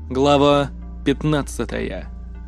Глава 15.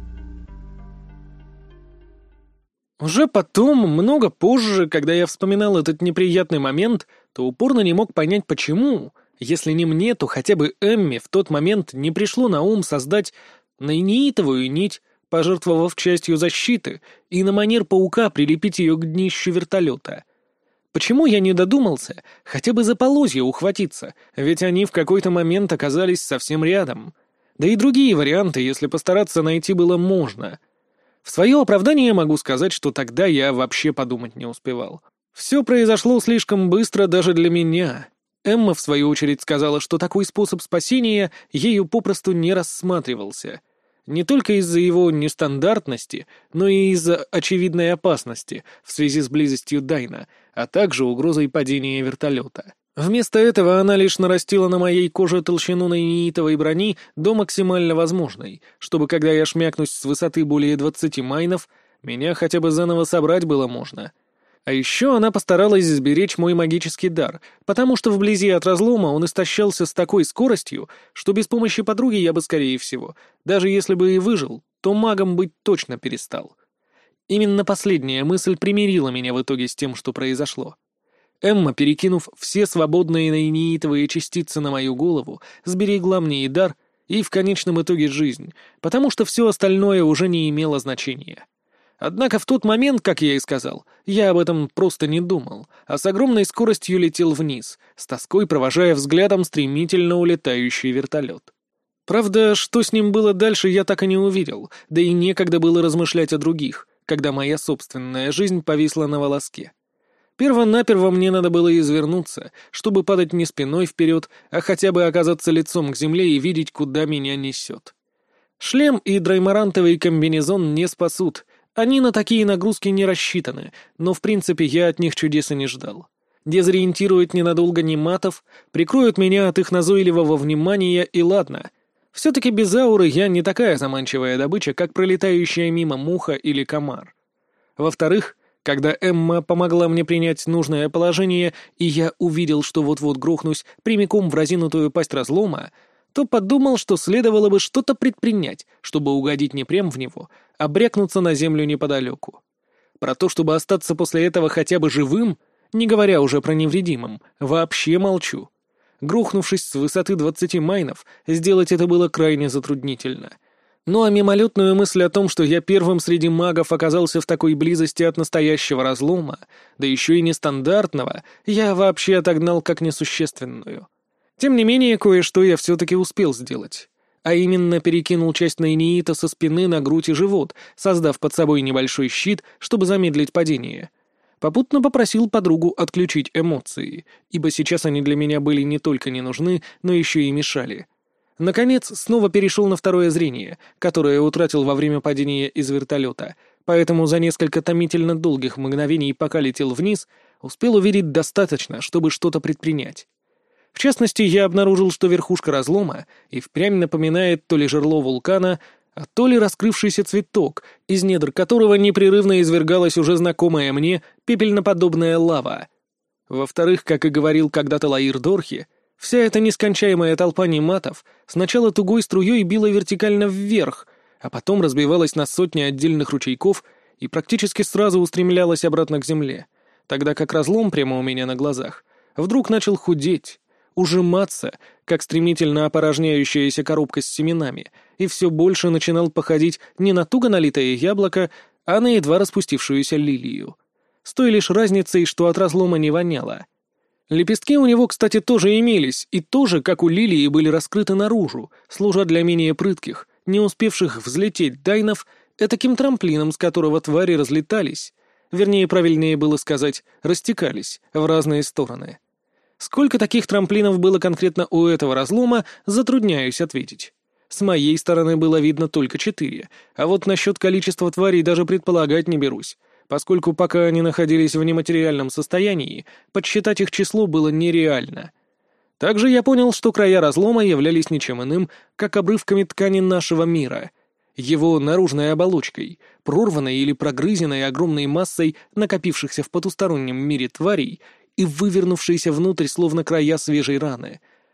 Уже потом, много позже, когда я вспоминал этот неприятный момент, то упорно не мог понять, почему, если не мне, то хотя бы Эмме в тот момент не пришло на ум создать нейнитовую нить, пожертвовав частью защиты, и на манер паука прилепить ее к днищу вертолета. Почему я не додумался хотя бы за полозья ухватиться, ведь они в какой-то момент оказались совсем рядом. Да и другие варианты, если постараться найти, было можно. В свое оправдание могу сказать, что тогда я вообще подумать не успевал. Все произошло слишком быстро даже для меня. Эмма, в свою очередь, сказала, что такой способ спасения ею попросту не рассматривался. Не только из-за его нестандартности, но и из-за очевидной опасности в связи с близостью Дайна, а также угрозой падения вертолета. Вместо этого она лишь нарастила на моей коже толщину нейнитовой брони до максимально возможной, чтобы, когда я шмякнусь с высоты более 20 майнов, меня хотя бы заново собрать было можно. А еще она постаралась сберечь мой магический дар, потому что вблизи от разлома он истощался с такой скоростью, что без помощи подруги я бы, скорее всего, даже если бы и выжил, то магом быть точно перестал. Именно последняя мысль примирила меня в итоге с тем, что произошло. Эмма, перекинув все свободные нейнитовые частицы на мою голову, сберегла мне и дар, и в конечном итоге жизнь, потому что все остальное уже не имело значения. Однако в тот момент, как я и сказал, я об этом просто не думал, а с огромной скоростью летел вниз, с тоской провожая взглядом стремительно улетающий вертолет. Правда, что с ним было дальше, я так и не увидел, да и некогда было размышлять о других, когда моя собственная жизнь повисла на волоске. Перво-наперво мне надо было извернуться, чтобы падать не спиной вперед, а хотя бы оказаться лицом к земле и видеть, куда меня несет. Шлем и драймарантовый комбинезон не спасут, они на такие нагрузки не рассчитаны, но в принципе я от них чудес и не ждал. Дезориентируют ненадолго нематов, прикроют меня от их назойливого внимания, и ладно. Все-таки без ауры я не такая заманчивая добыча, как пролетающая мимо муха или комар. Во-вторых, когда Эмма помогла мне принять нужное положение, и я увидел, что вот-вот грохнусь прямиком в разинутую пасть разлома, то подумал, что следовало бы что-то предпринять, чтобы угодить не прям в него, а брякнуться на землю неподалеку. Про то, чтобы остаться после этого хотя бы живым, не говоря уже про невредимым, вообще молчу. Грохнувшись с высоты 20 майнов, сделать это было крайне затруднительно. Ну а мимолетную мысль о том, что я первым среди магов оказался в такой близости от настоящего разлома, да еще и нестандартного, я вообще отогнал как несущественную. Тем не менее, кое-что я все-таки успел сделать. А именно перекинул часть нейниита со спины на грудь и живот, создав под собой небольшой щит, чтобы замедлить падение. Попутно попросил подругу отключить эмоции, ибо сейчас они для меня были не только не нужны, но еще и мешали. Наконец, снова перешел на второе зрение, которое утратил во время падения из вертолета, поэтому за несколько томительно долгих мгновений, пока летел вниз, успел увидеть достаточно, чтобы что-то предпринять. В частности, я обнаружил, что верхушка разлома и впрямь напоминает то ли жерло вулкана, а то ли раскрывшийся цветок, из недр которого непрерывно извергалась уже знакомая мне пепельноподобная лава. Во-вторых, как и говорил когда-то Лаир Дорхи, вся эта нескончаемая толпа нематов сначала тугой струей била вертикально вверх, а потом разбивалась на сотни отдельных ручейков и практически сразу устремлялась обратно к земле, тогда как разлом прямо у меня на глазах вдруг начал худеть, ужиматься, как стремительно опорожняющаяся коробка с семенами, и все больше начинал походить не на туго налитое яблоко, а на едва распустившуюся лилию. С той лишь разницей, что от разлома не воняло. Лепестки у него, кстати, тоже имелись, и тоже, как у лилии, были раскрыты наружу, служа для менее прытких, не успевших взлететь дайнов, этаким трамплином, с которого твари разлетались, вернее, правильнее было сказать, растекались в разные стороны. Сколько таких трамплинов было конкретно у этого разлома, затрудняюсь ответить. С моей стороны было видно только 4, а вот насчет количества тварей даже предполагать не берусь, поскольку пока они находились в нематериальном состоянии, подсчитать их число было нереально. Также я понял, что края разлома являлись ничем иным, как обрывками ткани нашего мира, его наружной оболочкой, прорванной или прогрызенной огромной массой накопившихся в потустороннем мире тварей и вывернувшейся внутрь словно края свежей раны.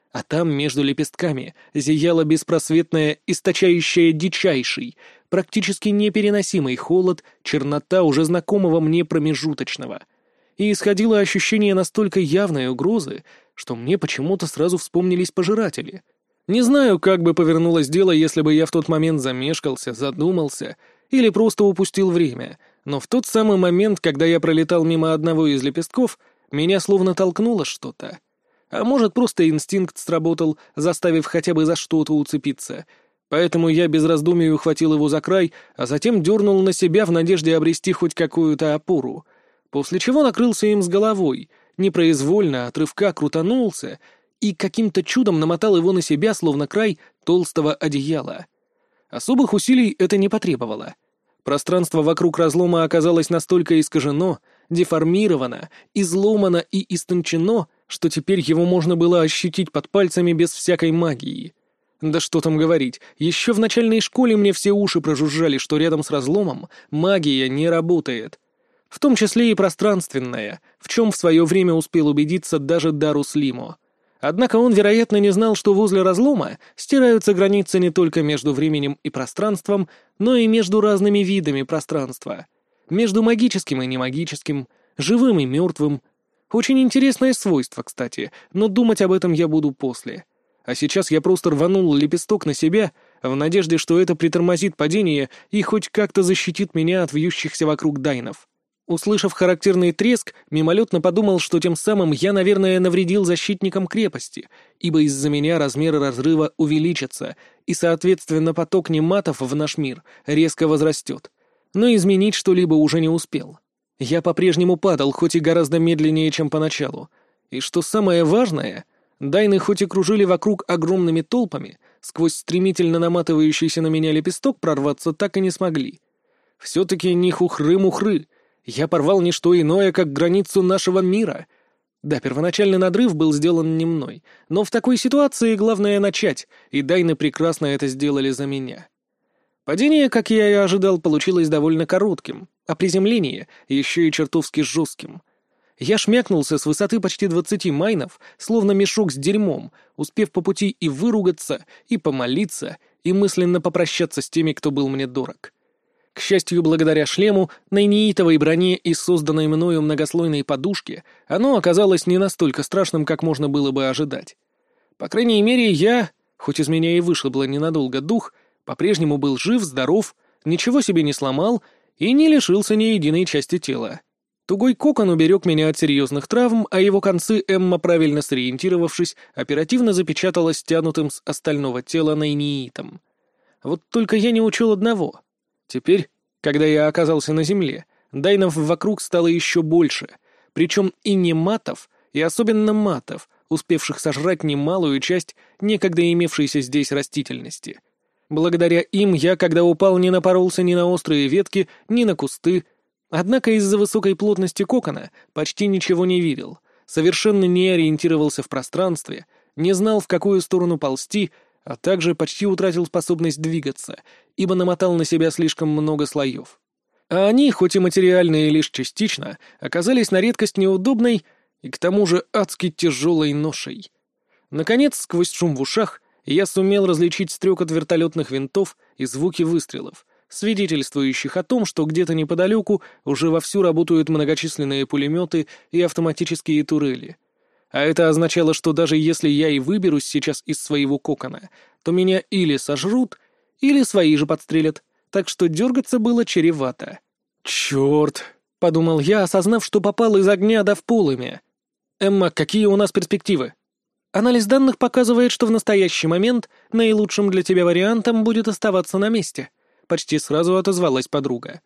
А там, между лепестками, зияла беспросветная, источающая дичайший, практически непереносимый холод, чернота уже знакомого мне промежуточного. И исходило ощущение настолько явной угрозы, что мне почему-то сразу вспомнились пожиратели. Не знаю, как бы повернулось дело, если бы я в тот момент замешкался, задумался или просто упустил время, но в тот самый момент, когда я пролетал мимо одного из лепестков, меня словно толкнуло что-то. А может, просто инстинкт сработал, заставив хотя бы за что-то уцепиться. Поэтому я без раздумий ухватил его за край, а затем дернул на себя в надежде обрести хоть какую-то опору. После чего накрылся им с головой, непроизвольно от рывка крутанулся и каким-то чудом намотал его на себя, словно край толстого одеяла. Особых усилий это не потребовало. Пространство вокруг разлома оказалось настолько искажено, деформировано, изломано и истончено, что теперь его можно было ощутить под пальцами без всякой магии. Да что там говорить, еще в начальной школе мне все уши прожужжали, что рядом с разломом магия не работает. В том числе и пространственная, в чем в свое время успел убедиться даже Дарус Лимо. Однако он, вероятно, не знал, что возле разлома стираются границы не только между временем и пространством, но и между разными видами пространства. Между магическим и немагическим, живым и мертвым. Очень интересное свойство, кстати, но думать об этом я буду после. А сейчас я просто рванул лепесток на себя, в надежде, что это притормозит падение и хоть как-то защитит меня от вьющихся вокруг дайнов. Услышав характерный треск, мимолетно подумал, что тем самым я, наверное, навредил защитникам крепости, ибо из-за меня размеры разрыва увеличатся, и, соответственно, поток нематов в наш мир резко возрастет. Но изменить что-либо уже не успел. Я по-прежнему падал, хоть и гораздо медленнее, чем поначалу. И что самое важное, дайны хоть и кружили вокруг огромными толпами, сквозь стремительно наматывающийся на меня лепесток прорваться так и не смогли. Все-таки не хухры-мухры. Я порвал не что иное, как границу нашего мира. Да, первоначальный надрыв был сделан не мной, но в такой ситуации главное начать, и дайны прекрасно это сделали за меня. Падение, как я и ожидал, получилось довольно коротким, а приземление еще и чертовски жестким. Я шмякнулся с высоты почти 20 майнов, словно мешок с дерьмом, успев по пути и выругаться, и помолиться, и мысленно попрощаться с теми, кто был мне дорог. К счастью, благодаря шлему, нейнеитовой броне и созданной мною многослойной подушке, оно оказалось не настолько страшным, как можно было бы ожидать. По крайней мере, я, хоть из меня и вышибло ненадолго дух, по-прежнему был жив, здоров, ничего себе не сломал и не лишился ни единой части тела. Тугой кокон уберег меня от серьезных травм, а его концы Эмма, правильно сориентировавшись, оперативно запечатала стянутым с остального тела нейнеитом. Вот только я не учел одного. Теперь, когда я оказался на земле, дайнов вокруг стало еще больше, причем и не матов, и особенно матов, успевших сожрать немалую часть некогда имевшейся здесь растительности. Благодаря им я, когда упал, не напоролся ни на острые ветки, ни на кусты, однако из-за высокой плотности кокона почти ничего не видел, совершенно не ориентировался в пространстве, не знал, в какую сторону ползти, а также почти утратил способность двигаться, ибо намотал на себя слишком много слоев. А они, хоть и материальные лишь частично, оказались на редкость неудобной и к тому же адски тяжелой ношей. Наконец, сквозь шум в ушах, я сумел различить стрекот вертолетных винтов и звуки выстрелов, свидетельствующих о том, что где-то неподалеку уже вовсю работают многочисленные пулеметы и автоматические турели. А это означало, что даже если я и выберусь сейчас из своего кокона, то меня или сожрут, или свои же подстрелят, так что дергаться было чревато. «Черт!» — подумал я, осознав, что попал из огня до в полымя. «Эмма, какие у нас перспективы?» «Анализ данных показывает, что в настоящий момент наилучшим для тебя вариантом будет оставаться на месте», — почти сразу отозвалась подруга.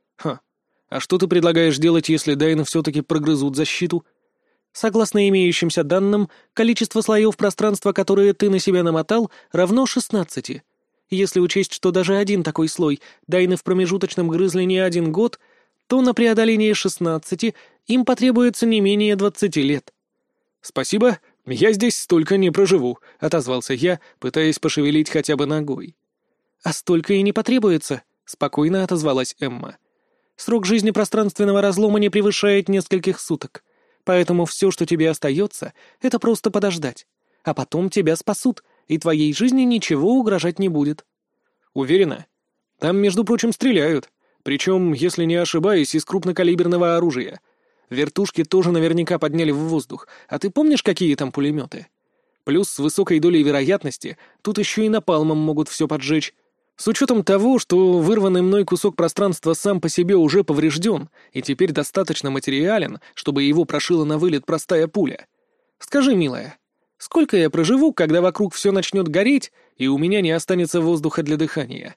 А что ты предлагаешь делать, если дайны все-таки прогрызут защиту?» «Согласно имеющимся данным, количество слоев пространства, которые ты на себя намотал, равно 16. Если учесть, что даже один такой слой дайны в промежуточном грызли не 1 год, то на преодоление 16 им потребуется не менее 20 лет». «Спасибо, я здесь столько не проживу», — отозвался я, пытаясь пошевелить хотя бы ногой. «А столько и не потребуется», — спокойно отозвалась Эмма. «Срок жизни пространственного разлома не превышает нескольких суток. Поэтому все, что тебе остается, это просто подождать. а потом тебя спасут, и твоей жизни ничего угрожать не будет». «Уверена? Там, между прочим, стреляют. Причем, если не ошибаюсь, из крупнокалиберного оружия. Вертушки тоже наверняка подняли в воздух. А ты помнишь, какие там пулеметы? Плюс с высокой долей вероятности тут еще и напалмом могут все поджечь. С учетом того, что вырванный мной кусок пространства сам по себе уже поврежден и теперь достаточно материален, чтобы его прошила на вылет простая пуля. Скажи, милая, сколько я проживу, когда вокруг все начнет гореть, и у меня не останется воздуха для дыхания?»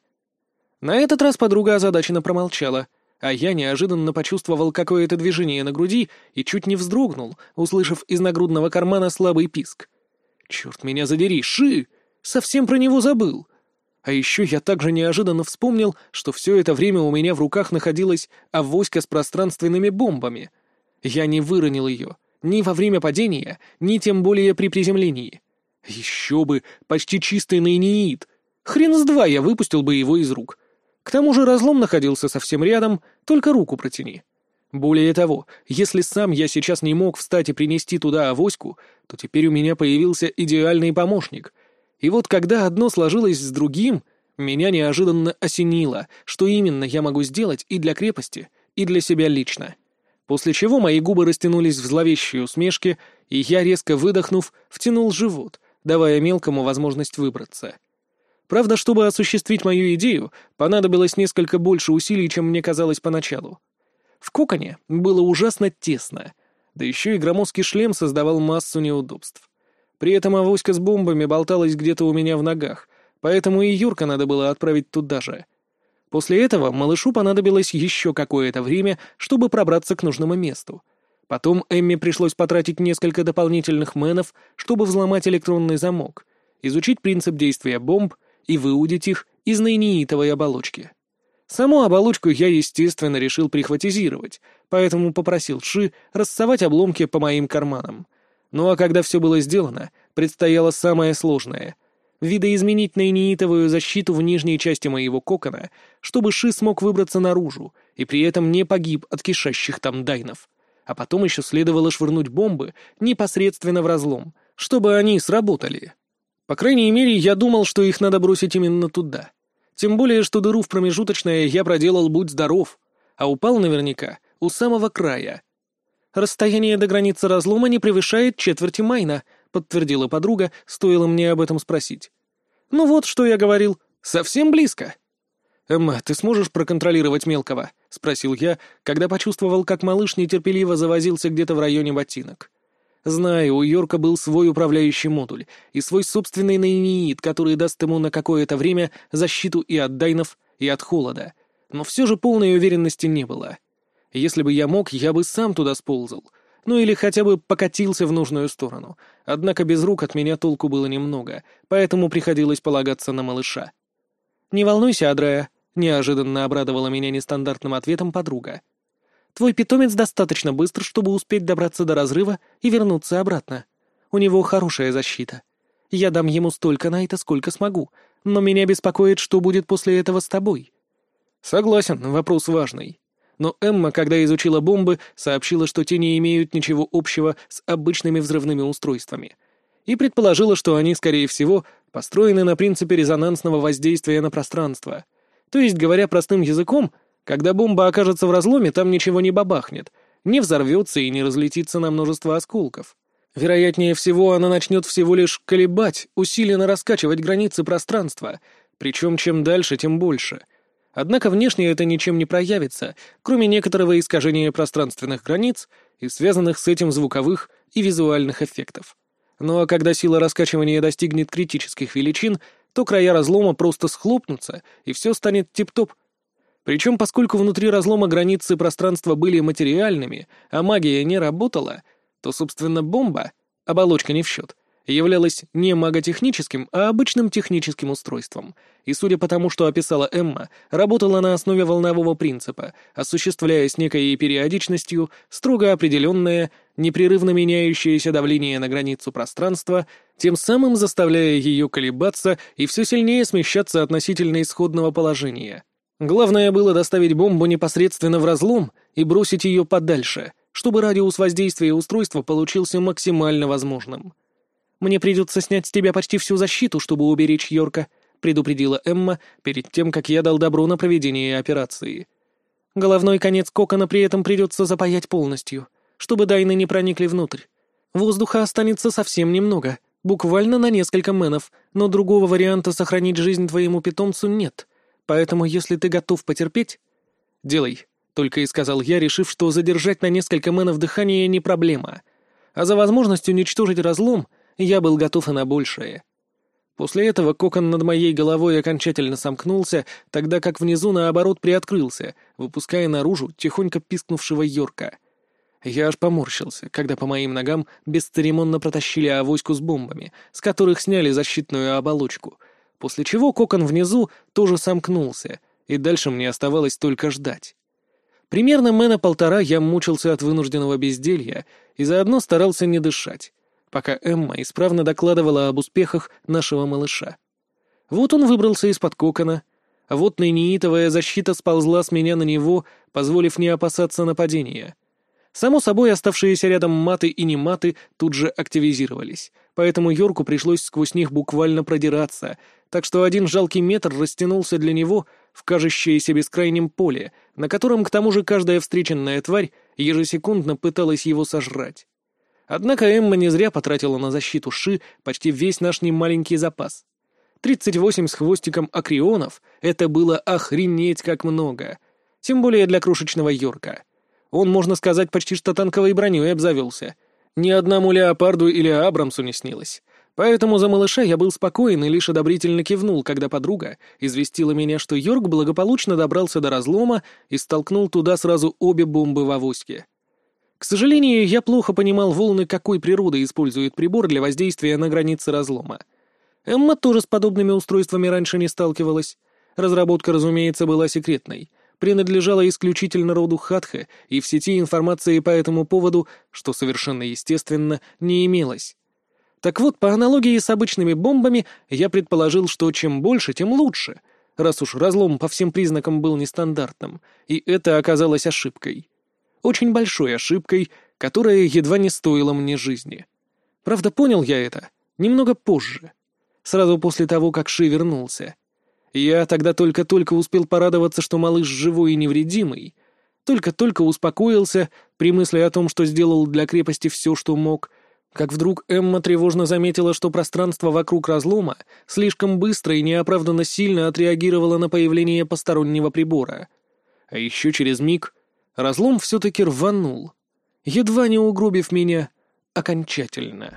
На этот раз подруга озадаченно промолчала, а я неожиданно почувствовал какое-то движение на груди и чуть не вздрогнул, услышав из нагрудного кармана слабый писк. «Черт меня задери, Ши! Совсем про него забыл!» А еще я также неожиданно вспомнил, что все это время у меня в руках находилась авоська с пространственными бомбами. Я не выронил ее ни во время падения, ни тем более при приземлении. Еще бы, почти чистый нейнеид. Хрен с два я выпустил бы его из рук. К тому же разлом находился совсем рядом, только руку протяни. Более того, если сам я сейчас не мог встать и принести туда авоську, то теперь у меня появился идеальный помощник. И вот когда одно сложилось с другим, меня неожиданно осенило, что именно я могу сделать и для крепости, и для себя лично. После чего мои губы растянулись в зловещей усмешке, и я, резко выдохнув, втянул живот, давая мелкому возможность выбраться. Правда, чтобы осуществить мою идею, понадобилось несколько больше усилий, чем мне казалось поначалу. В коконе было ужасно тесно, да еще и громоздкий шлем создавал массу неудобств. При этом авоська с бомбами болталась где-то у меня в ногах, поэтому и Юрка надо было отправить туда же. После этого малышу понадобилось еще какое-то время, чтобы пробраться к нужному месту. Потом Эмме пришлось потратить несколько дополнительных мэнов, чтобы взломать электронный замок, изучить принцип действия бомб и выудить их из нейнеитовой оболочки. Саму оболочку я, естественно, решил прихватизировать, поэтому попросил Ши рассовать обломки по моим карманам. Ну а когда все было сделано, предстояло самое сложное — видоизменить нейнеитовую защиту в нижней части моего кокона, чтобы Ши смог выбраться наружу и при этом не погиб от кишащих там дайнов. А потом еще следовало швырнуть бомбы непосредственно в разлом, чтобы они сработали. По крайней мере, я думал, что их надо бросить именно туда. Тем более, что дыру в промежуточное я проделал будь здоров, а упал наверняка у самого края. «Расстояние до границы разлома не превышает четверти майна», — подтвердила подруга, стоило мне об этом спросить. «Ну вот, что я говорил, совсем близко». «Эмма, ты сможешь проконтролировать мелкого?» — спросил я, когда почувствовал, как малыш нетерпеливо завозился где-то в районе ботинок. Знаю, у Йорка был свой управляющий модуль и свой собственный нейнеид, который даст ему на какое-то время защиту и от дайнов, и от холода. Но все же полной уверенности не было. Если бы я мог, я бы сам туда сползал. Ну или хотя бы покатился в нужную сторону. Однако без рук от меня толку было немного, поэтому приходилось полагаться на малыша. «Не волнуйся, Адрея», — неожиданно обрадовала меня нестандартным ответом подруга. «Твой питомец достаточно быстр, чтобы успеть добраться до разрыва и вернуться обратно. У него хорошая защита. Я дам ему столько найта, сколько смогу, но меня беспокоит, что будет после этого с тобой». «Согласен, вопрос важный. Но Эмма, когда изучила бомбы, сообщила, что те не имеют ничего общего с обычными взрывными устройствами, и предположила, что они, скорее всего, построены на принципе резонансного воздействия на пространство. То есть, говоря простым языком, когда бомба окажется в разломе, там ничего не бабахнет, не взорвется и не разлетится на множество осколков. Вероятнее всего, она начнет всего лишь колебать, усиленно раскачивать границы пространства, причем чем дальше, тем больше. Однако внешне это ничем не проявится, кроме некоторого искажения пространственных границ и связанных с этим звуковых и визуальных эффектов. Ну а когда сила раскачивания достигнет критических величин, то края разлома просто схлопнутся, и все станет тип-топ. Причем, поскольку внутри разлома границы пространства были материальными, а магия не работала, то, собственно, бомба, оболочка не в счет, являлась не маготехническим, а обычным техническим устройством, и, судя по тому, что описала Эмма, работала на основе волнового принципа, осуществляя с некой периодичностью строго определенное, непрерывно меняющееся давление на границу пространства, тем самым заставляя ее колебаться и все сильнее смещаться относительно исходного положения. Главное было доставить бомбу непосредственно в разлом и бросить ее подальше, чтобы радиус воздействия устройства получился максимально возможным. «Мне придется снять с тебя почти всю защиту, чтобы уберечь Йорка», — предупредила Эмма перед тем, как я дал добро на проведение операции. «Головной конец кокона при этом придется запаять полностью, чтобы дайны не проникли внутрь. Воздуха останется совсем немного, буквально на несколько мэнов, но другого варианта сохранить жизнь твоему питомцу нет. Поэтому, если ты готов потерпеть...» «Делай», — только и сказал я, решив, что задержать на несколько мэнов дыхание не проблема. А за возможность уничтожить разлом я был готов и на большее. После этого кокон над моей головой окончательно сомкнулся, тогда как внизу, наоборот, приоткрылся, выпуская наружу тихонько пискнувшего Йорка. Я аж поморщился, когда по моим ногам бесцеремонно протащили авоську с бомбами, с которых сняли защитную оболочку, после чего кокон внизу тоже сомкнулся, и дальше мне оставалось только ждать. Примерно мэна полтора я мучился от вынужденного безделья и заодно старался не дышать, пока Эмма исправно докладывала об успехах нашего малыша. Вот он выбрался из-под кокона, а вот нейнитовая защита сползла с меня на него, позволив не опасаться нападения. Само собой, оставшиеся рядом маты и нематы тут же активизировались, поэтому Йорку пришлось сквозь них буквально продираться, так что один жалкий метр растянулся для него в кажущееся бескрайнем поле, на котором, к тому же, каждая встреченная тварь ежесекундно пыталась его сожрать. Однако Эмма не зря потратила на защиту Ши почти весь наш немаленький запас. 38 с хвостиком акрионов — это было охренеть как много, тем более для крошечного Йорка. Он, можно сказать, почти что танковой броней обзавелся. Ни одному леопарду или Абрамсу не снилось. Поэтому за малыша я был спокоен и лишь одобрительно кивнул, когда подруга известила меня, что Йорк благополучно добрался до разлома и столкнул туда сразу обе бомбы в авоське. К сожалению, я плохо понимал волны, какой природы использует прибор для воздействия на границы разлома. Эмма тоже с подобными устройствами раньше не сталкивалась. Разработка, разумеется, была секретной. Принадлежала исключительно роду Хатха, и в сети информации по этому поводу, что совершенно естественно, не имелось. Так вот, по аналогии с обычными бомбами, я предположил, что чем больше, тем лучше, раз уж разлом по всем признакам был нестандартным, и это оказалось ошибкой. Очень большой ошибкой, которая едва не стоила мне жизни. Правда, понял я это немного позже, сразу после того, как Ши вернулся. Я тогда только-только успел порадоваться, что малыш живой и невредимый, только-только успокоился при мысли о том, что сделал для крепости все, что мог, как вдруг Эмма тревожно заметила, что пространство вокруг разлома слишком быстро и неоправданно сильно отреагировало на появление постороннего прибора. А еще через миг разлом все-таки рванул, едва не угробив меня окончательно.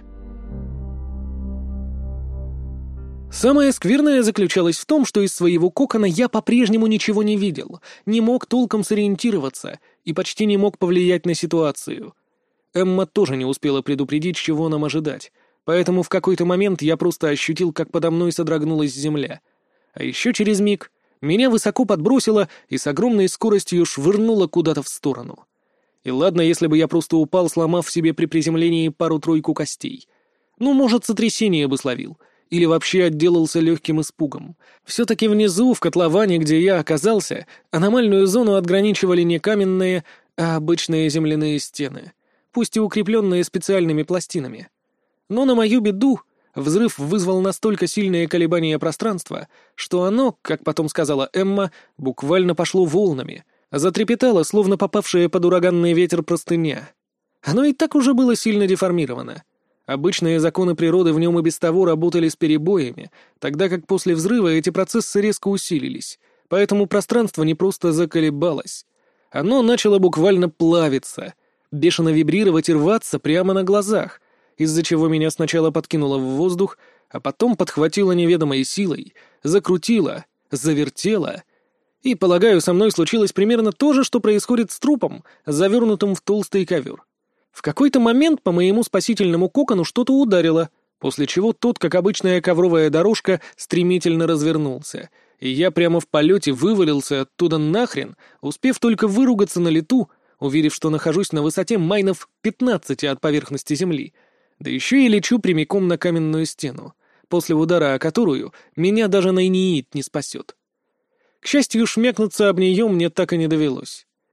Самое скверное заключалось в том, что из своего кокона я по-прежнему ничего не видел, не мог толком сориентироваться и почти не мог повлиять на ситуацию. Эмма тоже не успела предупредить, чего нам ожидать, поэтому в какой-то момент я просто ощутил, как подо мной содрогнулась земля. А еще через миг меня высоко подбросило и с огромной скоростью швырнуло куда-то в сторону. И ладно, если бы я просто упал, сломав себе при приземлении пару-тройку костей. Ну, может, сотрясение бы словил. Или вообще отделался легким испугом. Все-таки внизу, в котловане, где я оказался, аномальную зону отграничивали не каменные, а обычные земляные стены, пусть и укрепленные специальными пластинами. Но на мою беду взрыв вызвал настолько сильные колебания пространства, что оно, как потом сказала Эмма, буквально пошло волнами, затрепетало, словно попавшая под ураганный ветер простыня. Оно и так уже было сильно деформировано. Обычные законы природы в нем и без того работали с перебоями, тогда как после взрыва эти процессы резко усилились, поэтому пространство не просто заколебалось. Оно начало буквально плавиться, бешено вибрировать и рваться прямо на глазах, из-за чего меня сначала подкинуло в воздух, а потом подхватило неведомой силой, закрутило, завертело. И, полагаю, со мной случилось примерно то же, что происходит с трупом, завернутым в толстый ковер. В какой-то момент по моему спасительному кокону что-то ударило, после чего тот, как обычная ковровая дорожка, стремительно развернулся, и я прямо в полете вывалился оттуда нахрен, успев только выругаться на лету, уверив, что нахожусь на высоте майнов 15 от поверхности земли, да еще и лечу прямиком на каменную стену, после удара о которую меня даже нейнит не спасет. К счастью, шмякнуться об нее мне так и не довелось.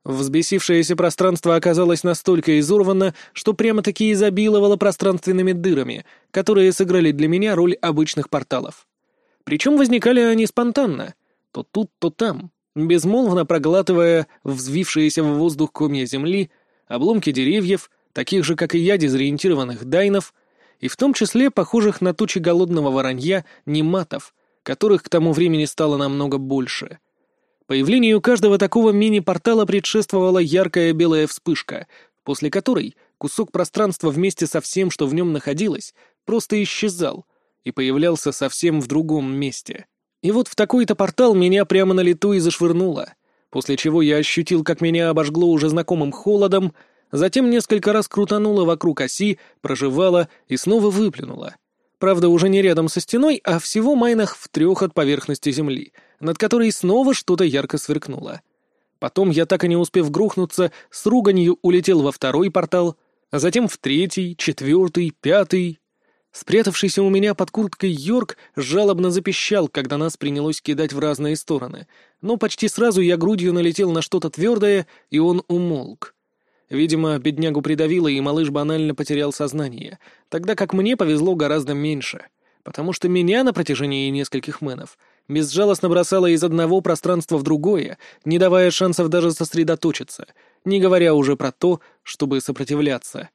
Взбесившееся пространство оказалось настолько изорвано, что прямо-таки изобиловало пространственными дырами, которые сыграли для меня роль обычных порталов. Причем возникали они спонтанно, то тут, то там, безмолвно проглатывая взвившиеся в воздух комья земли, обломки деревьев, таких же, как и я, дезориентированных дайнов, и в том числе похожих на тучи голодного воронья нематов, которых к тому времени стало намного больше. Появлению каждого такого мини-портала предшествовала яркая белая вспышка, после которой кусок пространства вместе со всем, что в нем находилось, просто исчезал и появлялся совсем в другом месте. И вот в такой-то портал меня прямо на лету и зашвырнуло, после чего я ощутил, как меня обожгло уже знакомым холодом, затем несколько раз крутануло вокруг оси, прожевало и снова выплюнуло. Правда, уже не рядом со стеной, а всего майнах в 3 от поверхности земли, над которой снова что-то ярко сверкнуло. Потом я, так и не успев грохнуться, с руганью улетел во 2 портал, а затем в 3, 4, 5. Спрятавшийся у меня под курткой Йорк жалобно запищал, когда нас принялось кидать в разные стороны, но почти сразу я грудью налетел на что-то твердое, и он умолк. Видимо, беднягу придавило, и малыш банально потерял сознание, тогда как мне повезло гораздо меньше, потому что меня на протяжении нескольких мэнов безжалостно бросало из одного пространства в другое, не давая шансов даже сосредоточиться, не говоря уже про то, чтобы сопротивляться.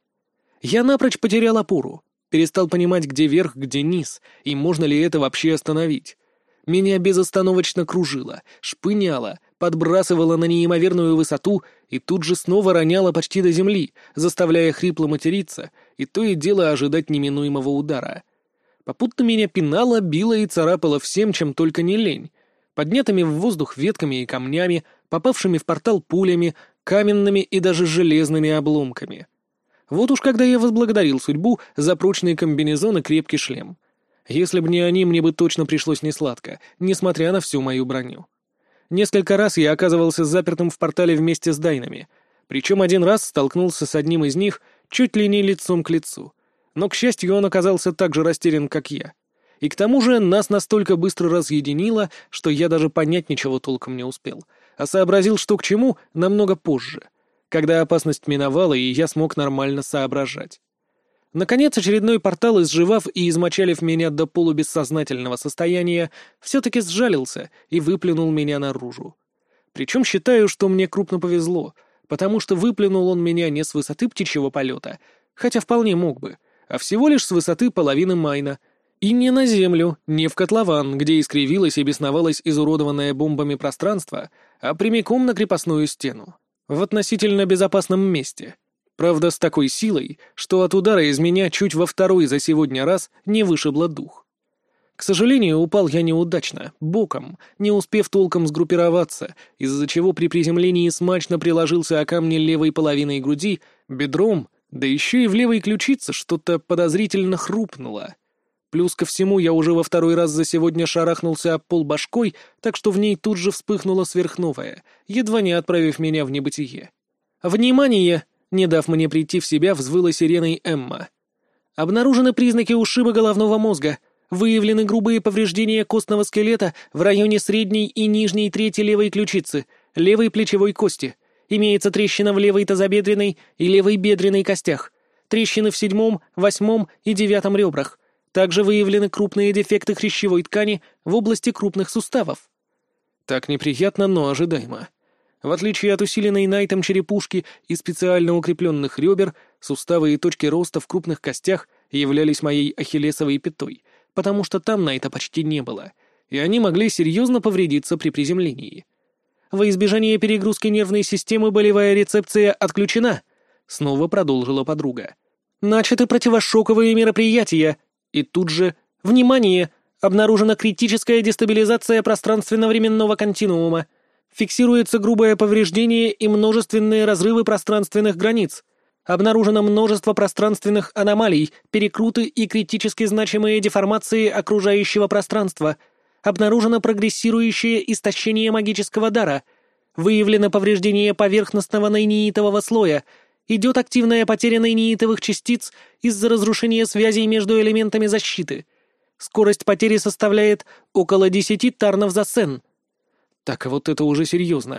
Я напрочь потерял опору, перестал понимать, где верх, где низ, и можно ли это вообще остановить. Меня безостановочно кружило, шпыняло, подбрасывало на неимоверную высоту и тут же снова роняло почти до земли, заставляя хрипло материться и то и дело ожидать неминуемого удара. Попутно меня пинало, било и царапало всем, чем только не лень, поднятыми в воздух ветками и камнями, попавшими в портал пулями, каменными и даже железными обломками. Вот уж когда я возблагодарил судьбу за прочный комбинезон и крепкий шлем. Если бы не они, мне бы точно пришлось несладко, несмотря на всю мою броню. Несколько раз я оказывался запертым в портале вместе с дайнами, причем один раз столкнулся с одним из них чуть ли не лицом к лицу. Но, к счастью, он оказался так же растерян, как я. И к тому же нас настолько быстро разъединило, что я даже понять ничего толком не успел, а сообразил, что к чему, намного позже, когда опасность миновала, и я смог нормально соображать. Наконец, очередной портал, изживав и измочалив меня до полубессознательного состояния, все-таки сжалился и выплюнул меня наружу. Причем считаю, что мне крупно повезло, потому что выплюнул он меня не с высоты птичьего полета, хотя вполне мог бы, а всего лишь с высоты половины майна, и не на землю, не в котлован, где искривилось и бесновалось изуродованное бомбами пространство, а прямиком на крепостную стену, в относительно безопасном месте. Правда, с такой силой, что от удара из меня чуть во 2 за сегодня раз не вышибло дух. К сожалению, упал я неудачно, боком, не успев толком сгруппироваться, из-за чего при приземлении смачно приложился о камни левой половиной груди, бедром, да еще и в левой ключице что-то подозрительно хрупнуло. Плюс ко всему я уже во 2 раз за сегодня шарахнулся об пол башкой, так что в ней тут же вспыхнуло сверхновое, едва не отправив меня в небытие. «Внимание!» Не дав мне прийти в себя, взвыла сиреной Эмма. «Обнаружены признаки ушиба головного мозга. Выявлены грубые повреждения костного скелета в районе средней и нижней трети левой ключицы, левой плечевой кости. Имеется трещина в левой тазобедренной и левой бедренной костях. Трещины в 7, 8 и 9 ребрах. Также выявлены крупные дефекты хрящевой ткани в области крупных суставов». Так неприятно, но ожидаемо. В отличие от усиленной Найтом черепушки и специально укрепленных ребер, суставы и точки роста в крупных костях являлись моей ахиллесовой пятой, потому что там Найта почти не было, и они могли серьезно повредиться при приземлении. «Во избежание перегрузки нервной системы болевая рецепция отключена», — снова продолжила подруга. «Начаты противошоковые мероприятия, и тут же, внимание, обнаружена критическая дестабилизация пространственно-временного континуума. Фиксируется грубое повреждение и множественные разрывы пространственных границ. Обнаружено множество пространственных аномалий, перекруты и критически значимые деформации окружающего пространства. Обнаружено прогрессирующее истощение магического дара. Выявлено повреждение поверхностного нейнитового слоя. Идет активная потеря нейнитовых частиц из-за разрушения связей между элементами защиты. Скорость потери составляет около 10 тарнов за сен». Так, вот это уже серьезно.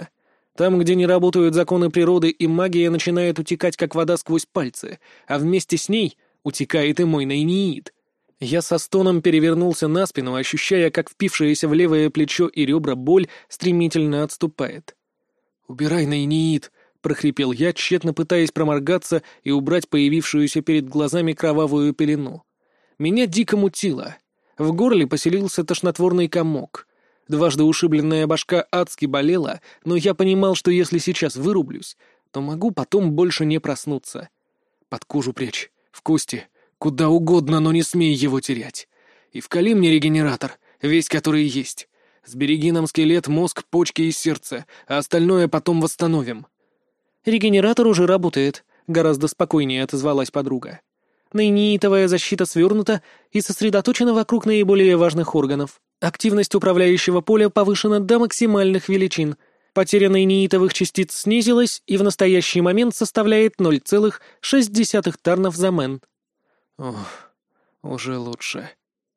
Там, где не работают законы природы, и магия начинает утекать, как вода сквозь пальцы, а вместе с ней утекает и мой Найниит. Я со стоном перевернулся на спину, ощущая, как впившаяся в левое плечо и ребра боль стремительно отступает. «Убирай Найниит!» — прохрипел я, тщетно пытаясь проморгаться и убрать появившуюся перед глазами кровавую пелену. Меня дико мутило. В горле поселился тошнотворный комок. Дважды ушибленная башка адски болела, но я понимал, что если сейчас вырублюсь, то могу потом больше не проснуться. Под кожу прячь, в кости, куда угодно, но не смей его терять. И вкали мне регенератор, весь который есть. Сбереги нам скелет, мозг, почки и сердце, а остальное потом восстановим. «Регенератор уже работает», — гораздо спокойнее отозвалась подруга. «Найниитовая защита свернута и сосредоточена вокруг наиболее важных органов. Активность управляющего поля повышена до максимальных величин. Потеря найниитовых частиц снизилась и в настоящий момент составляет 0,6 тарнов за мен». Ох, уже лучше.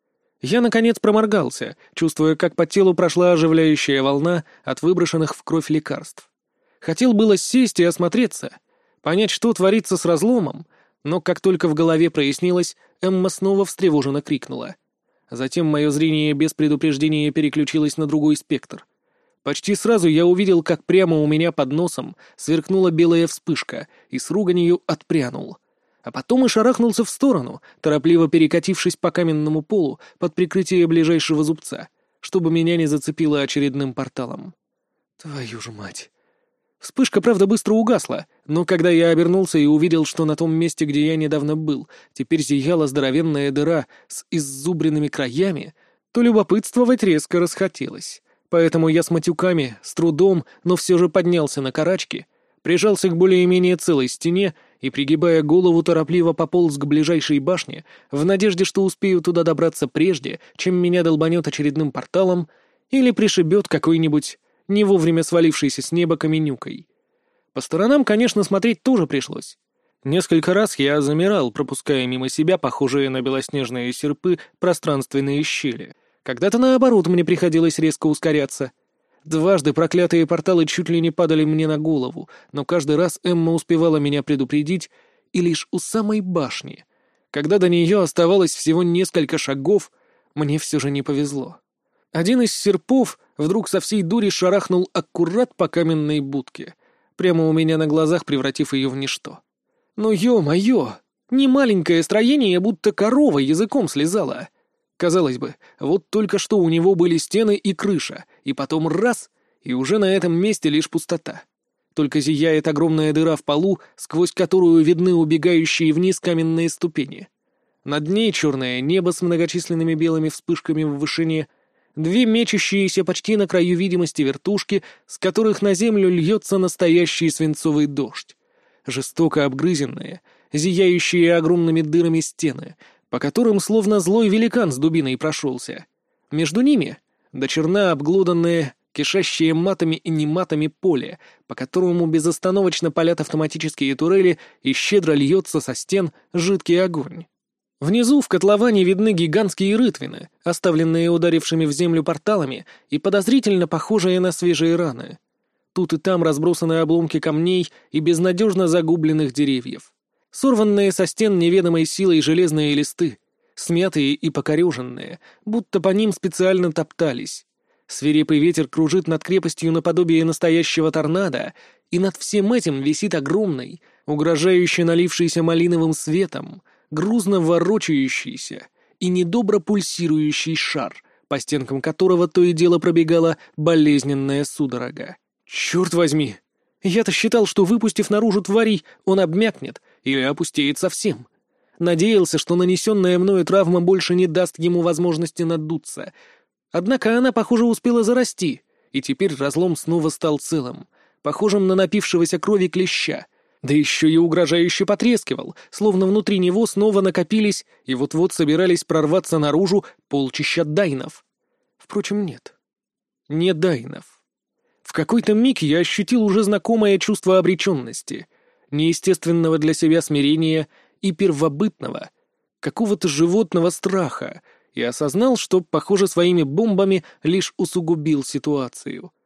Я, наконец, проморгался, чувствуя, как по телу прошла оживляющая волна от выброшенных в кровь лекарств. Хотел было сесть и осмотреться, понять, что творится с разломом, но как только в голове прояснилось, Эмма снова встревоженно крикнула. Затем мое зрение без предупреждения переключилось на другой спектр. Почти сразу я увидел, как прямо у меня под носом сверкнула белая вспышка и с руганью отпрянул. А потом и шарахнулся в сторону, торопливо перекатившись по каменному полу под прикрытие ближайшего зубца, чтобы меня не зацепило очередным порталом. Твою ж мать! Вспышка, правда, быстро угасла, но когда я обернулся и увидел, что на том месте, где я недавно был, теперь зияла здоровенная дыра с иззубренными краями, то любопытствовать резко расхотелось. Поэтому я с матюками, с трудом, но все же поднялся на карачки, прижался к более-менее целой стене и, пригибая голову, торопливо пополз к ближайшей башне в надежде, что успею туда добраться прежде, чем меня долбанет очередным порталом или пришибет какой-нибудь не вовремя свалившейся с неба каменюкой. По сторонам, конечно, смотреть тоже пришлось. Несколько раз я замирал, пропуская мимо себя похожие на белоснежные серпы пространственные щели. Когда-то, наоборот, мне приходилось резко ускоряться. Дважды проклятые порталы чуть ли не падали мне на голову, но каждый раз Эмма успевала меня предупредить, и лишь у самой башни, когда до нее оставалось всего несколько шагов, мне все же не повезло. Один из серпов вдруг со всей дури шарахнул аккурат по каменной будке, прямо у меня на глазах превратив ее в ничто. Ну ё-моё, не маленькое строение, будто корова языком слезала. Казалось бы, вот только что у него были стены и крыша, и потом раз, и уже на этом месте лишь пустота. Только зияет огромная дыра в полу, сквозь которую видны убегающие вниз каменные ступени. Над ней черное небо с многочисленными белыми вспышками в вышине, две мечущиеся почти на краю видимости вертушки, с которых на землю льется настоящий свинцовый дождь. Жестоко обгрызенные, зияющие огромными дырами стены, по которым словно злой великан с дубиной прошелся. Между ними до черна обглоданное, кишащее матами и нематами поле, по которому безостановочно палят автоматические турели и щедро льется со стен жидкий огонь. Внизу в котловане видны гигантские рытвины, оставленные ударившими в землю порталами и подозрительно похожие на свежие раны. Тут и там разбросаны обломки камней и безнадежно загубленных деревьев. Сорванные со стен неведомой силой железные листы, смятые и покореженные, будто по ним специально топтались. Свирепый ветер кружит над крепостью наподобие настоящего торнадо, и над всем этим висит огромный, угрожающе налившийся малиновым светом, грузно ворочающийся и недобро пульсирующий шар, по стенкам которого то и дело пробегала болезненная судорога. Черт возьми! Я-то считал, что, выпустив наружу тварей, он обмякнет или опустеет совсем. Надеялся, что нанесенная мною травма больше не даст ему возможности надуться. Однако она, похоже, успела зарасти, и теперь разлом снова стал целым, похожим на напившегося крови клеща, да еще и угрожающе потрескивал, словно внутри него снова накопились и вот-вот собирались прорваться наружу полчища дайнов. Впрочем, нет. Не дайнов. В какой-то миг я ощутил уже знакомое чувство обреченности, неестественного для себя смирения и первобытного, какого-то животного страха, и осознал, что, похоже, своими бомбами лишь усугубил ситуацию.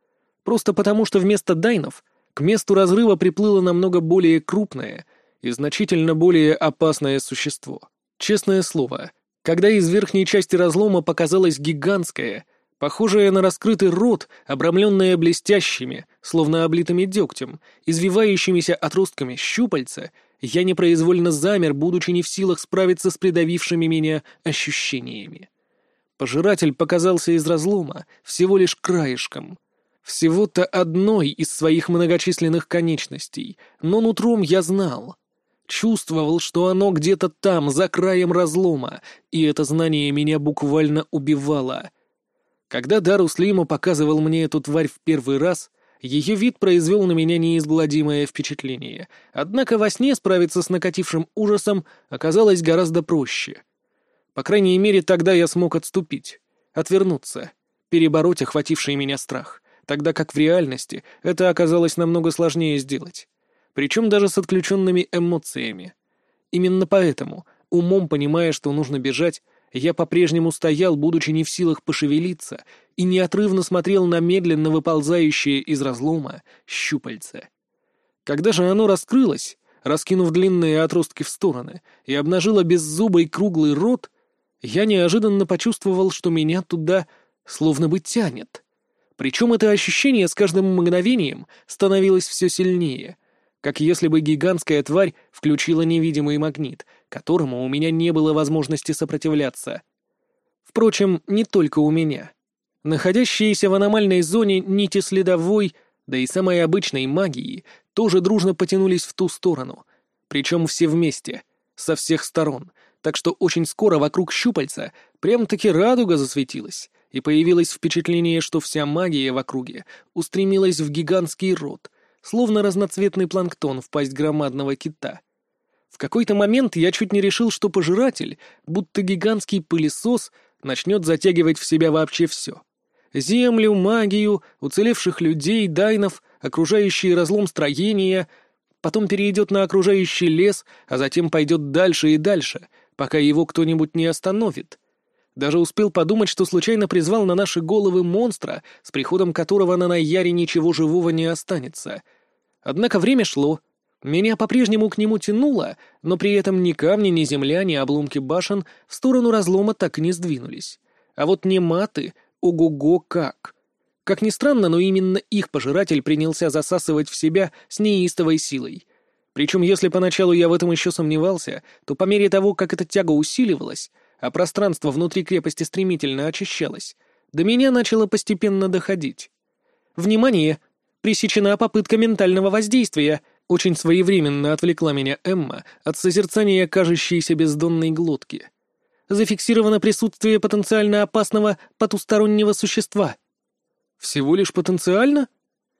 Просто потому, что вместо дайнов к месту разрыва приплыло намного более крупное и значительно более опасное существо. Честное слово, когда из верхней части разлома показалась гигантская, похожая на раскрытый рот, обрамленная блестящими, словно облитыми дегтем, извивающимися отростками щупальца, я непроизвольно замер, будучи не в силах справиться с придавившими меня ощущениями. Пожиратель показался из разлома всего лишь краешком. Всего-то одной из своих многочисленных конечностей, но нутром я знал. Чувствовал, что оно где-то там, за краем разлома, и это знание меня буквально убивало. Когда Дарус-Лима показывал мне эту тварь в первый раз, ее вид произвел на меня неизгладимое впечатление, однако во сне справиться с накатившим ужасом оказалось гораздо проще. По крайней мере, тогда я смог отступить, отвернуться, перебороть охвативший меня страх, тогда как в реальности это оказалось намного сложнее сделать, причем даже с отключенными эмоциями. Именно поэтому, умом понимая, что нужно бежать, я по-прежнему стоял, будучи не в силах пошевелиться, и неотрывно смотрел на медленно выползающее из разлома щупальце. Когда же оно раскрылось, раскинув длинные отростки в стороны, и обнажило беззубый круглый рот, я неожиданно почувствовал, что меня туда словно бы тянет. Причем это ощущение с каждым мгновением становилось все сильнее, как если бы гигантская тварь включила невидимый магнит, которому у меня не было возможности сопротивляться. Впрочем, не только у меня. Находящиеся в аномальной зоне нити следовой, да и самой обычной магии, тоже дружно потянулись в ту сторону, причем все вместе, со всех сторон, так что очень скоро вокруг щупальца прям-таки радуга засветилась, и появилось впечатление, что вся магия в округе устремилась в гигантский рот, словно разноцветный планктон в пасть громадного кита. В какой-то момент я чуть не решил, что пожиратель, будто гигантский пылесос, начнет затягивать в себя вообще все. Землю, магию, уцелевших людей, дайнов, окружающие разлом строения, потом перейдет на окружающий лес, а затем пойдет дальше и дальше, пока его кто-нибудь не остановит. Даже успел подумать, что случайно призвал на наши головы монстра, с приходом которого на Найяре ничего живого не останется. Однако время шло. Меня по-прежнему к нему тянуло, но при этом ни камни, ни земля, ни обломки башен в сторону разлома так и не сдвинулись. А вот нематы, ого-го как! Как ни странно, но именно их пожиратель принялся засасывать в себя с неистовой силой. Причем, если поначалу я в этом еще сомневался, то по мере того, как эта тяга усиливалась, а пространство внутри крепости стремительно очищалось, до меня начало постепенно доходить. «Внимание! Пресечена попытка ментального воздействия!» Очень своевременно отвлекла меня Эмма от созерцания кажущейся бездонной глотки. «Зафиксировано присутствие потенциально опасного потустороннего существа». «Всего лишь потенциально?»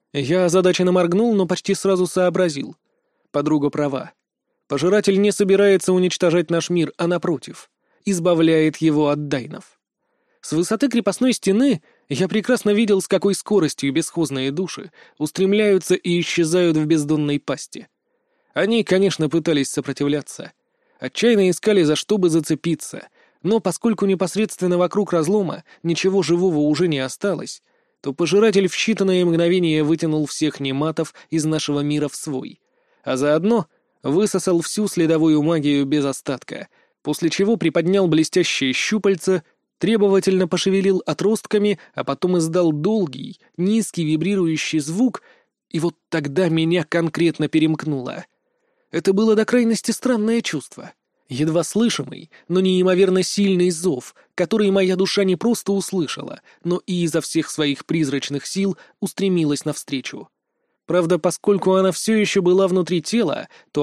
Я озадаченно моргнул, но почти сразу сообразил. Подруга права. Пожиратель не собирается уничтожать наш мир, а напротив, избавляет его от дайнов. С высоты крепостной стены я прекрасно видел, с какой скоростью бесхозные души устремляются и исчезают в бездонной пасти. Они, конечно, пытались сопротивляться. Отчаянно искали, за что бы зацепиться, но поскольку непосредственно вокруг разлома ничего живого уже не осталось, то пожиратель в считанные мгновения вытянул всех нематов из нашего мира в свой, а заодно высосал всю следовую магию без остатка, после чего приподнял блестящее щупальце, требовательно пошевелил отростками, а потом издал долгий, низкий вибрирующий звук, и вот тогда меня конкретно перемкнуло. Это было до крайности странное чувство. Едва слышимый, но неимоверно сильный зов, который моя душа не просто услышала, но и изо всех своих призрачных сил устремилась навстречу. Правда, поскольку она все еще была внутри тела, то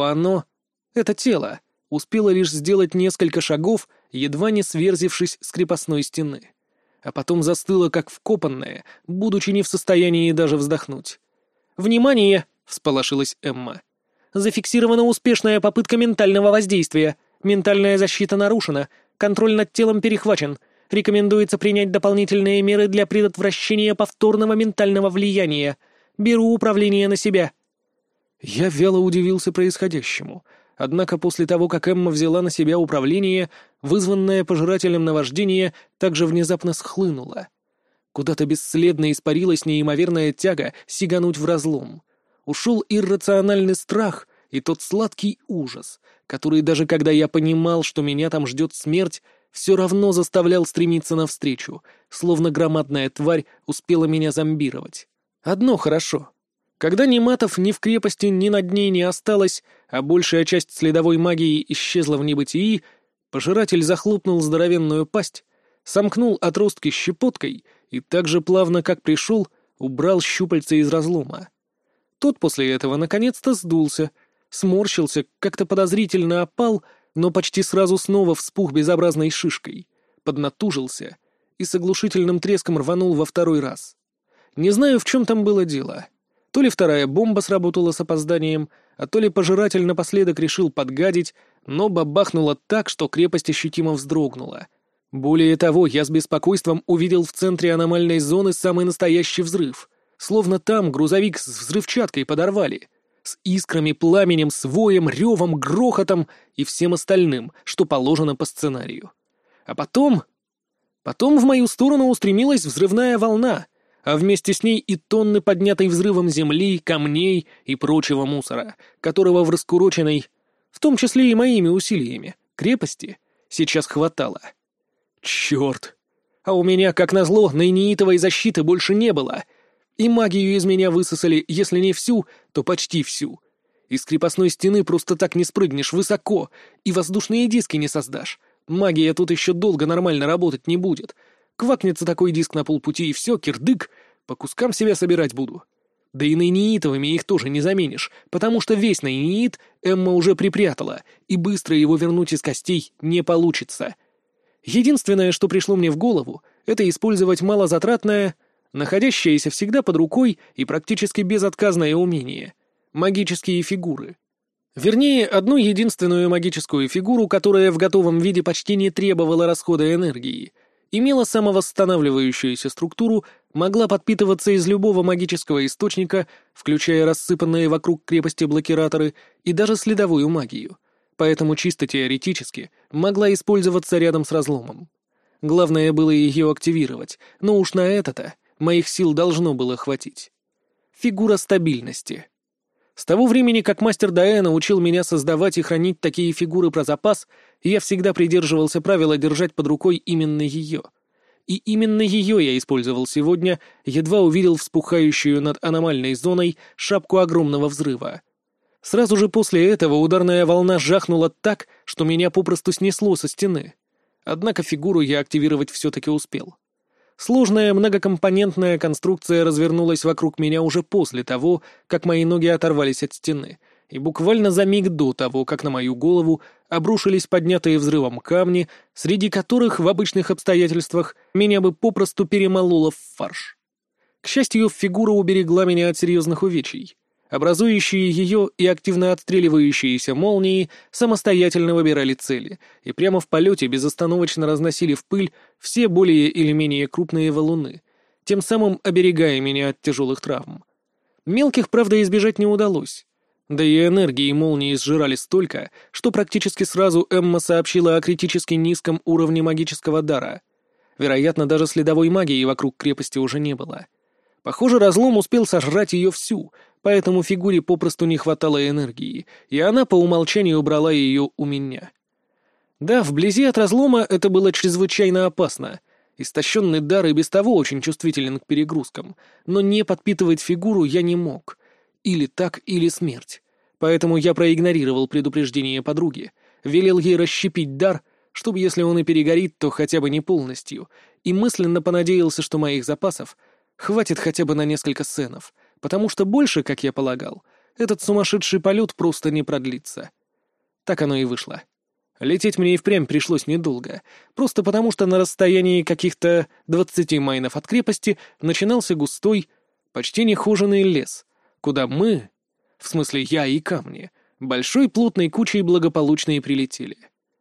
это тело, успело лишь сделать несколько шагов, едва не сверзившись с крепостной стены. А потом застыло, как вкопанное, будучи не в состоянии даже вздохнуть. «Внимание!» — всполошилась Эмма. «Зафиксирована успешная попытка ментального воздействия. Ментальная защита нарушена. Контроль над телом перехвачен. Рекомендуется принять дополнительные меры для предотвращения повторного ментального влияния. Беру управление на себя». Я вяло удивился происходящему. Однако после того, как Эмма взяла на себя управление, вызванное пожирателем наваждение также внезапно схлынуло. Куда-то бесследно испарилась неимоверная тяга сигануть в разлом. Ушел иррациональный страх и тот сладкий ужас, который даже когда я понимал, что меня там ждет смерть, все равно заставлял стремиться навстречу, словно громадная тварь успела меня зомбировать. Одно хорошо. Когда ни матов ни в крепости, ни над ней не осталось, а большая часть следовой магии исчезла в небытии, пожиратель захлопнул здоровенную пасть, сомкнул отростки щепоткой и так же плавно, как пришел, убрал щупальца из разлома. Тот после этого наконец-то сдулся, сморщился, как-то подозрительно опал, но почти сразу снова вспух безобразной шишкой, поднатужился и с оглушительным треском рванул во второй раз. Не знаю, в чем там было дело. То ли вторая бомба сработала с опозданием, а то ли пожиратель напоследок решил подгадить, но бабахнуло так, что крепость ощутимо вздрогнула. Более того, я с беспокойством увидел в центре аномальной зоны самый настоящий взрыв. Словно там грузовик с взрывчаткой подорвали. С искрами, пламенем, с воем, ревом, грохотом и всем остальным, что положено по сценарию. А потом в мою сторону устремилась взрывная волна, а вместе с ней и тонны поднятой взрывом земли, камней и прочего мусора, которого в раскуроченной, в том числе и моими усилиями, крепости сейчас хватало. Черт! А у меня, как назло, нейнеитовой защиты больше не было, и магию из меня высосали, если не всю, то почти всю. Из крепостной стены просто так не спрыгнешь высоко, и воздушные диски не создашь. Магия тут еще долго нормально работать не будет. Квакнется такой диск на полпути, и все, кирдык, по кускам себя собирать буду. Да и нейнеитовыми их тоже не заменишь, потому что весь нейнеит Эмма уже припрятала, и быстро его вернуть из костей не получится. Единственное, что пришло мне в голову, это использовать малозатратное, находящееся всегда под рукой и практически безотказное умение — магические фигуры. Вернее, одну единственную магическую фигуру, которая в готовом виде почти не требовала расхода энергии, имела самовосстанавливающуюся структуру, могла подпитываться из любого магического источника, включая рассыпанные вокруг крепости блокираторы и даже следовую магию, поэтому чисто теоретически могла использоваться рядом с разломом. Главное было ее активировать, но уж на это-то моих сил должно было хватить. Фигура стабильности. С того времени, как мастер Даэ учил меня создавать и хранить такие фигуры про запас, я всегда придерживался правила держать под рукой именно ее. И именно ее я использовал сегодня, едва увидел вспухающую над аномальной зоной шапку огромного взрыва. Сразу же после этого ударная волна жахнула так, что меня попросту снесло со стены. Однако фигуру я активировать все-таки успел. Сложная многокомпонентная конструкция развернулась вокруг меня уже после того, как мои ноги оторвались от стены, и буквально за миг до того, как на мою голову обрушились поднятые взрывом камни, среди которых в обычных обстоятельствах меня бы попросту перемололо в фарш. К счастью, фигура уберегла меня от серьезных увечий. Образующие ее и активно отстреливающиеся молнии самостоятельно выбирали цели и прямо в полете безостановочно разносили в пыль все более или менее крупные валуны, тем самым оберегая меня от тяжелых травм. Мелких, правда, избежать не удалось. Да и энергии молнии сжирали столько, что практически сразу Эмма сообщила о критически низком уровне магического дара. Вероятно, даже следовой магии вокруг крепости уже не было. Похоже, разлом успел сожрать ее всю, поэтому фигуре попросту не хватало энергии, и она по умолчанию брала ее у меня. Да, вблизи от разлома это было чрезвычайно опасно. Истощенный дар и без того очень чувствителен к перегрузкам, но не подпитывать фигуру я не мог. Или так, или смерть. Поэтому я проигнорировал предупреждение подруги, велел ей расщепить дар, чтобы если он и перегорит, то хотя бы не полностью, и мысленно понадеялся, что моих запасов хватит хотя бы на несколько сценов, потому что больше, как я полагал, этот сумасшедший полет просто не продлится. Так оно и вышло. Лететь мне и впрямь пришлось недолго, просто потому что на расстоянии каких-то 20 майнов от крепости начинался густой, почти нехоженный лес, куда мы, в смысле я и камни, большой плотной кучей благополучно и прилетели.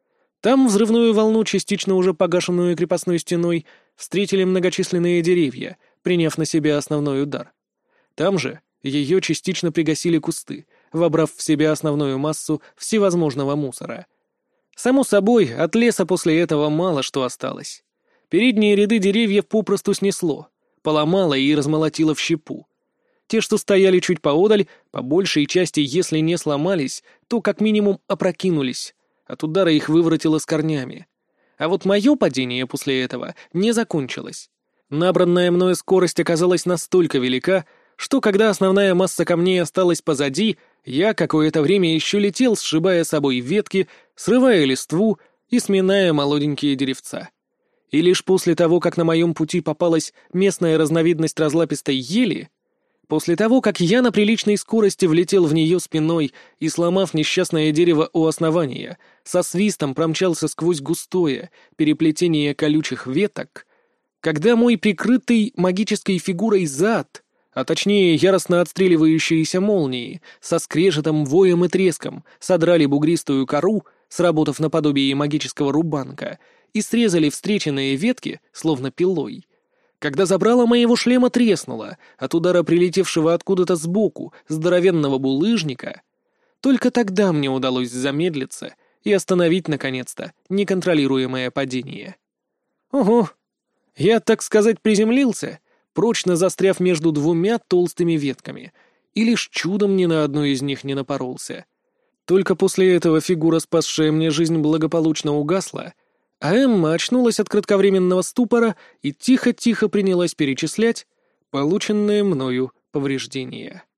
Там взрывную волну, частично уже погашенную крепостной стеной, встретили многочисленные деревья, приняв на себя основной удар. Там же ее частично пригасили кусты, вобрав в себя основную массу всевозможного мусора. Само собой, от леса после этого мало что осталось. Передние ряды деревьев попросту снесло, поломала и размолотила в щепу. Те, что стояли чуть поодаль, по большей части, если не сломались, то как минимум опрокинулись. От удара их выворотило с корнями. А вот мое падение после этого не закончилось. Набранная мною скорость оказалась настолько велика, что когда основная масса камней осталась позади, я какое-то время еще летел, сшибая с собой ветки, срывая листву и сминая молоденькие деревца. И лишь после того, как на моем пути попалась местная разновидность разлапистой ели, после того, как я на приличной скорости влетел в нее спиной и, сломав несчастное дерево у основания, со свистом промчался сквозь густое переплетение колючих веток, когда мой прикрытый магической фигурой зад, а точнее яростно отстреливающиеся молнии, со скрежетом, воем и треском содрали бугристую кору, сработав наподобие магического рубанка, и срезали встреченные ветки, словно пилой. Когда забрало моего шлема треснуло от удара прилетевшего откуда-то сбоку здоровенного булыжника, только тогда мне удалось замедлиться и остановить, наконец-то, неконтролируемое падение. Ого! Я, так сказать, приземлился, прочно застряв между двумя толстыми ветками, и лишь чудом ни на одну из них не напоролся. Только после этого фигура, спасшая мне жизнь, благополучно угасла, а Эмма очнулась от кратковременного ступора и тихо-тихо принялась перечислять полученные мною повреждения.